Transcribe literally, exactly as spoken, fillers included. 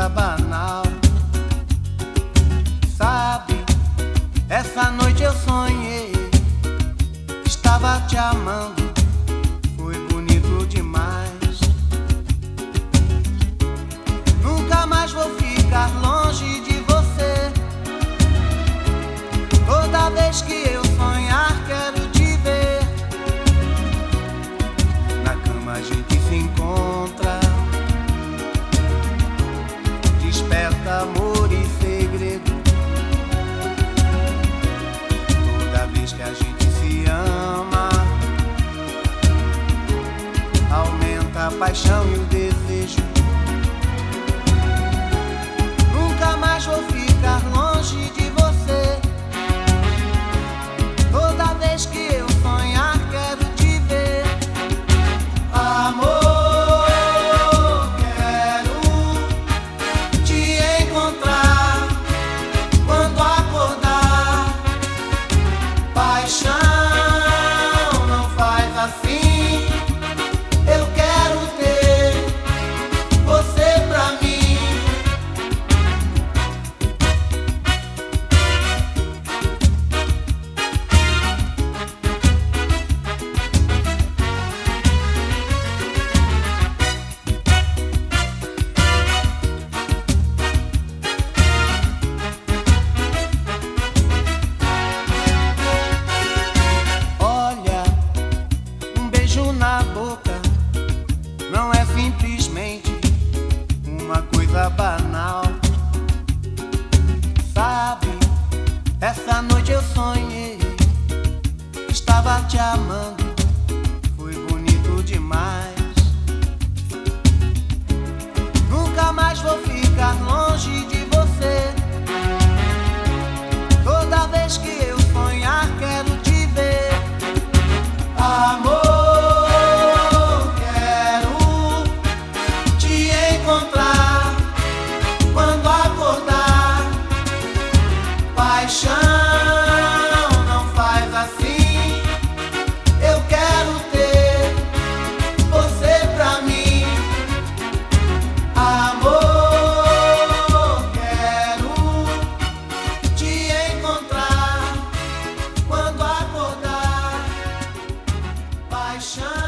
coisa banal. Sabe, essa noite eu sonhei, estava te amando, foi bonito demais. Nunca mais vou ficar longe de você. Toda vez que eu sonhar quero te ver. Na cama a gente se encontra, desperta amor e segredo. Toda vez que a gente se ama, aumenta a paixão e o desejo. Nunca mais vou ficar longe de você. Toda vez que eu sonhar quero te ver. Amor, na boca não é simplesmente uma coisa banal. Sabe, essa noite eu sonhei, estava te amando, foi bonito demais. Nunca mais vou ficar longe de você. Toda vez que eu sonhar quero te ver. Amor, paixão não faz assim. Eu quero ter você pra mim. Amor, quero te encontrar quando acordar. Paixão